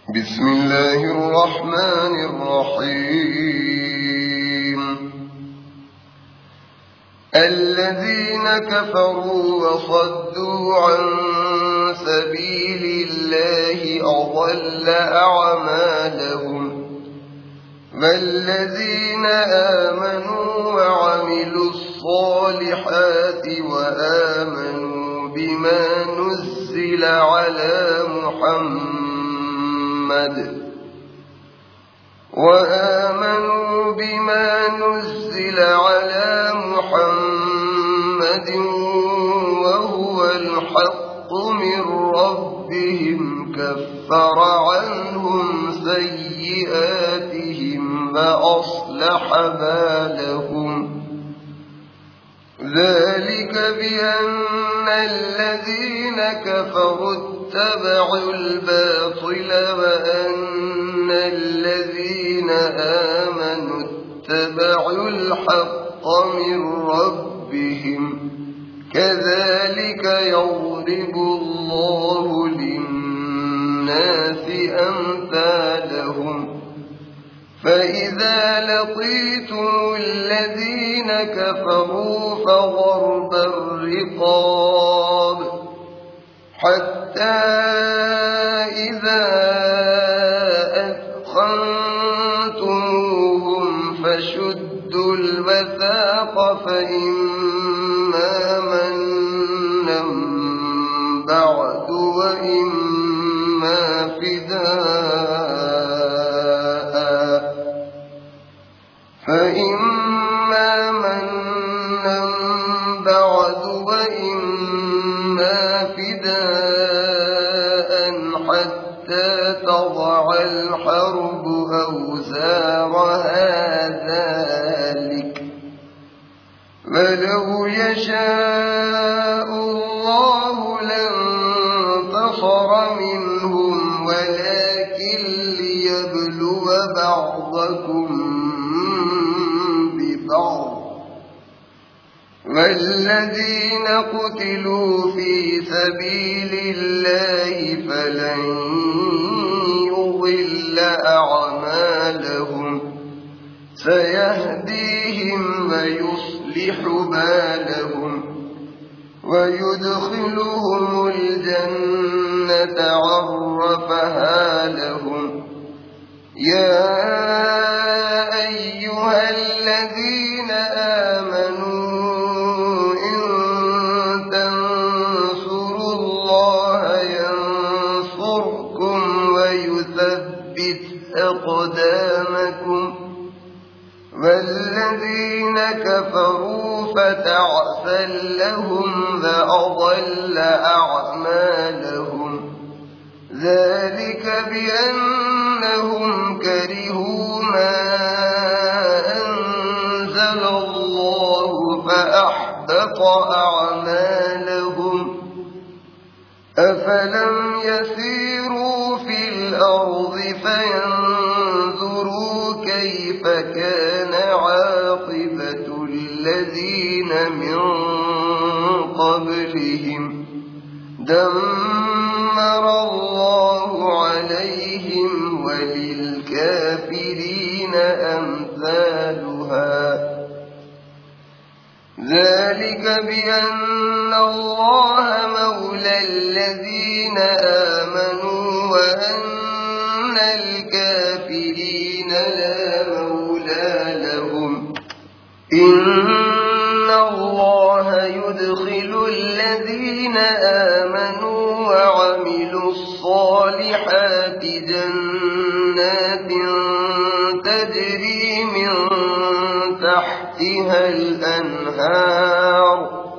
بسم الله الرحمن الرحيم. الذين كفروا وصدوا عن سبيل الله أضل أعمالهم، والذين آمنوا وعملوا الصالحات وآمنوا بما نزل على محمد وهو الحق من ربهم كفر عنهم سيئاتهم وأصلح بالهم. ذلك بأن الذين كفروا اتبعوا الباطل وأن الذين آمنوا اتبعوا الحق من ربهم، كذلك يضرب الله للناس أمثالهم. فإذا لقيتم الذين كفروا فضرب الرقاب حتى إذا أثخنتموهم فشدوا الوثاق، فإما منا بعد وإما فداء حتى تضع الحرب أوزارها. ذلك ولو يشاء الله لانتصر منهم ولكن ليبلو بعضكم ببعض، والذين قتلوا في سبيل الله فلن يضل أعمالهم، سيهديهم ويصلح بالهم ويدخلهم الجنة عرفها لهم. يا أيها الذين آمنوا إن تنصروا الله ينصركم ويثبت أقدامكم، والذين كفروا فتعسا لهم وأضل أعمالهم. ذلك بأنهم كرهوا ما أنزل الله فأحبط أعمالهم. أفلم يسيروا في الأرض فينظروا كيف كان عاقبة الذين من قبلهم، دمر الله عليهم وللكافرين أمثالها. ذلك بأن الله مولى الذين آمنوا وأن الكافرين لا مولى لهم. إن الله يدخل الذين آمنوا وعملوا الصالحات جنات تجري من تحتها الأنهار،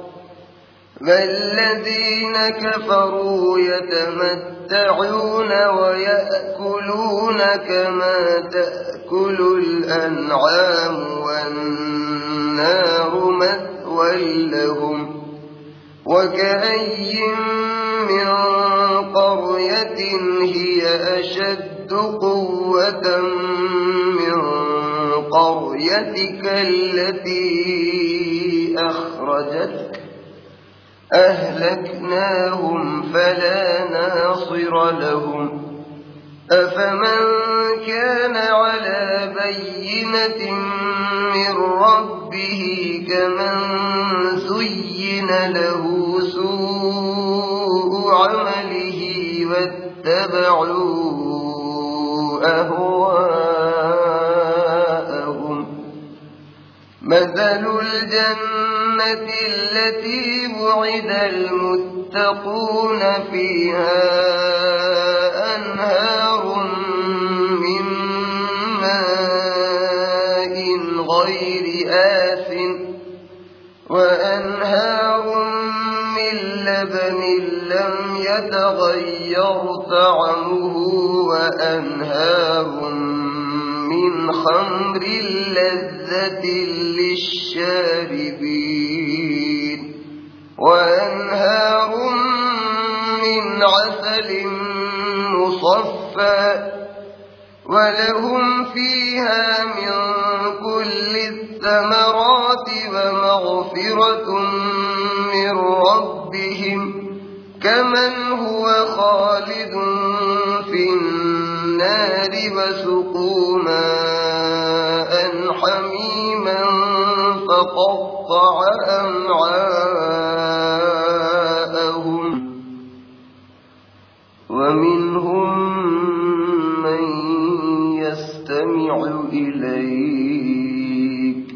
والذين كفروا يتمتعون ويأكلون كما تأكل الأنعام والنار مثوى لهم. وكأي من قرية هي أشد قوة من قريتك التي أخرجتك أهلكناهم فلا ناصر لهم. أفمن كان على بينة من ربه كمن زين له سوء عمله واتبعوا أهواءهم مثل الجنة التي وعد المتقون فيها أنهار من ماء غير آسن وأنهار من لبن لم يتغير طعمه وأنهار من خمر لذة للشاربين وأنهار من عسل مصفى ولهم فيها من كل الثمرات ومغفرة من ربهم كمن هو خالد في النار وسقوا ماء حميما فقطع أمعاءهم ومنهم من يستمع إليك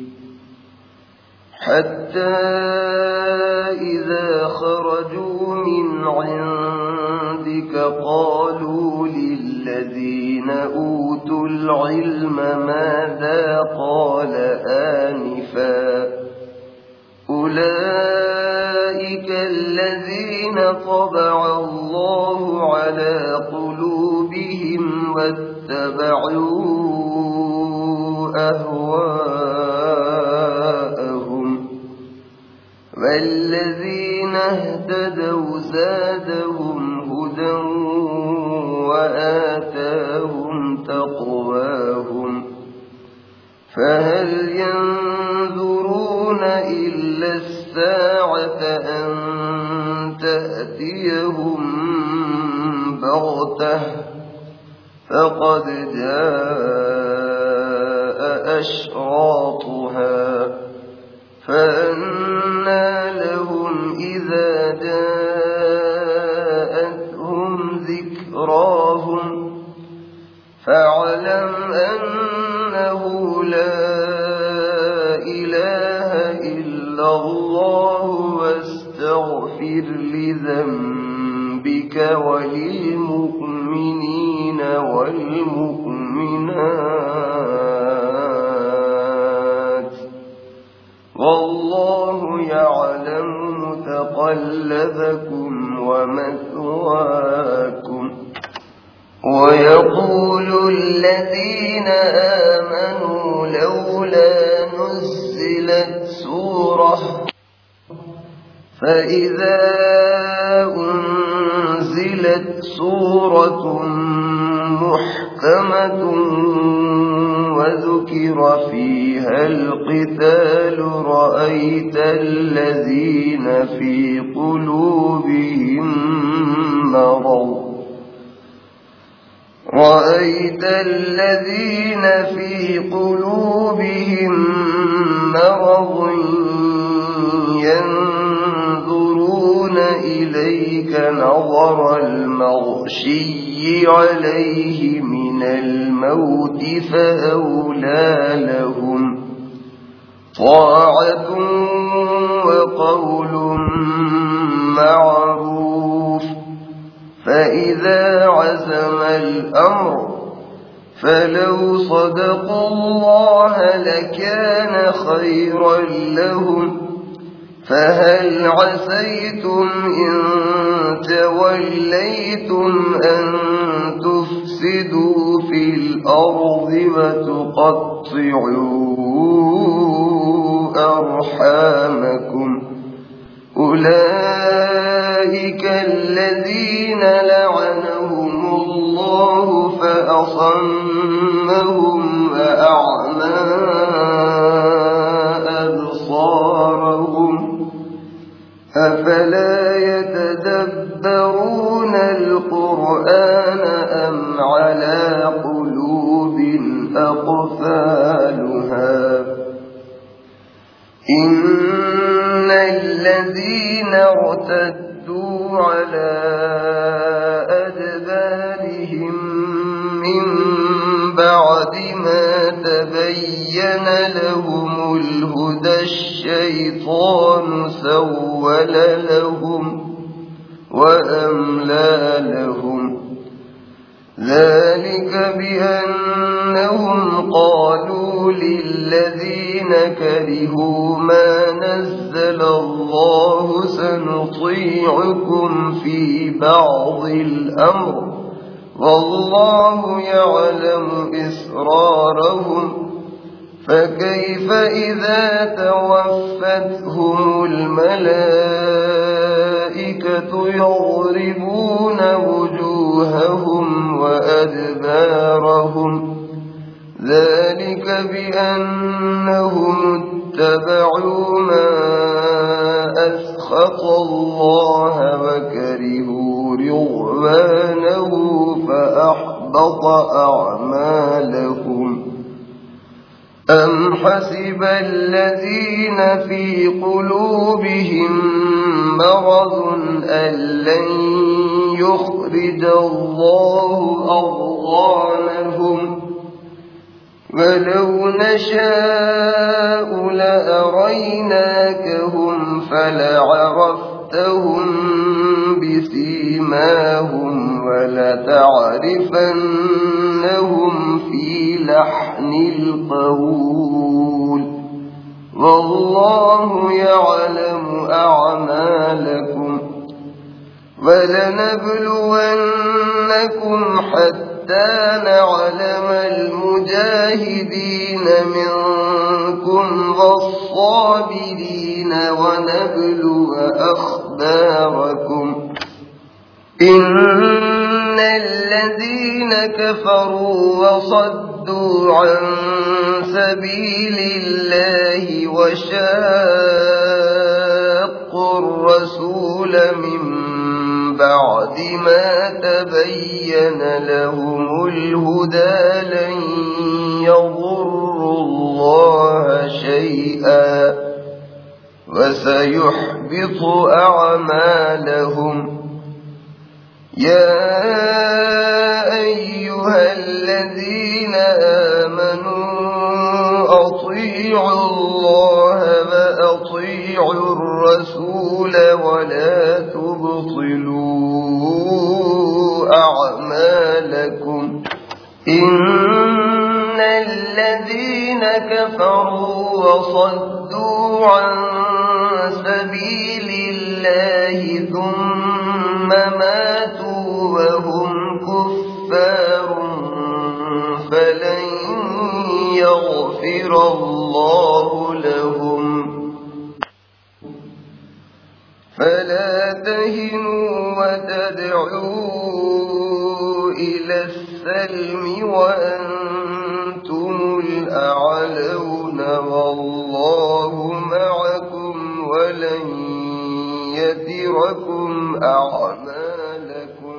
حتى إذا خرجوا من عندك قالوا للذين أوتوا العلم ماذا قال آنفا أولئك الذين طبع الله على قلوبهم واتبعوا أهواءهم والذين اهتدوا زادهم هدى وآتاهم تقواهم فهل ينظرون إلا الساعة أن تأتيهم بغتة فقد جاء أشراطها فأنى لهم إذا جاءتهم ذكراهم فاعلم أنه لا إله إلا الله واستغفر لذنبك وللمؤمنين والمؤمنات والله يعلم متقلبكم ومثواكم ويقول الذين آمنوا لولا نزلت سورة فإذا أنزلت سورة محكمة وذكر فيها القتال رأيت الذين في قلوبهم مرض ينظرون إليك نظر المغشي عليه من الموت فأولى لهم طاعة وقول معروف فإذا عزم الأمر فلو صدقوا الله لكان خيرا لهم فهل عسيتم إن توليتم أن تفسدوا في الأرض وتقطعوا أرحامكم أولئك الذين لعنهم الله فأصمهم وأعمى أبصارهم أفلا يتدبرون القرآن أم على الذين ارتدوا على أدبارهم من بعد ما تبين لهم الهدى الشيطان سول لهم وأملى لهم ذلك بأنهم قالوا للذين كرهوا ما نزل الله سنطيعكم في بعض الأمر والله يعلم إسرارهم فكيف إذا توفتهم الملائكة يضربون وجوههم وأدبارهم ذلك بأنهم اتبعوا ما أسخط الله وكرهوا رضوانه فأحبط أعمالهم أم حسب الذين في قلوبهم مرض أن لن يخرج الله أضغانهم ولو نشاء لأريناكهم فلعرفتهم بسيماهم ولتعرفنهم في لحن القول والله يعلم أعمالكم ولنبلونكم حتى نعلم المجاهدين منكم والصابرين ونبلو أخباركم إن الذين كفروا وصدوا عن سبيل الله وشاقوا الرسول من بعد ما تبين لهم الهدى لن يضروا الله شيئا وسيحبط أعمالهم يا أيها الذين آمنوا أطيعوا الله وأطيعوا الرسول ولا تبطلوا أعمالكم إن الذين كفروا وصدوا عن سبيل الله ثم ماتوا وهم كفار فلن يغفر الله لهم فلا تهنوا وتدعوا إلى السلم وأنتم الأعلون والله معكم ولن يتركم أعمالكم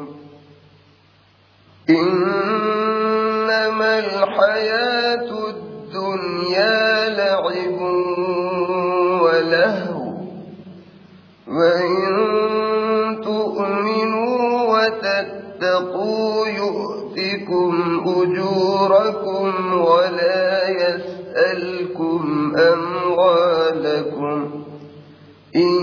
إنما الحياة الدنيا لعب ولهو وإن تؤمنوا وتتقوا يؤتكم أجوركم ولا يسألكم أموالكم إن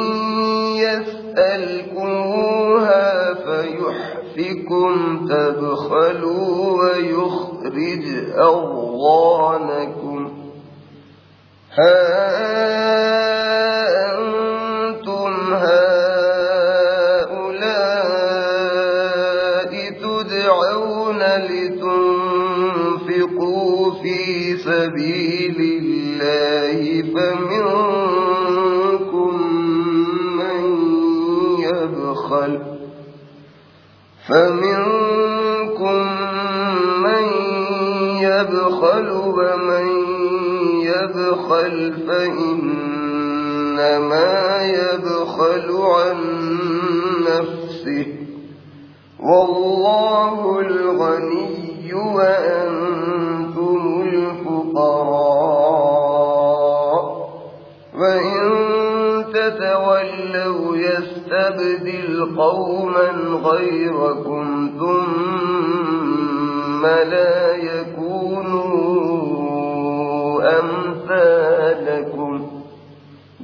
يسألكموها فيحفكم تبخلوا ويخرج أضغانكم ها أنتم هؤلاء تدعون لتنفقوا في سبيل الله فمنكم من يبخل ومن يبخل فإنما يبخل عن نفسه والله الغني وأنتم الفقراء وإن تتولوا يستبدل قوما غيركم ثم لا يكونوا أمثالكم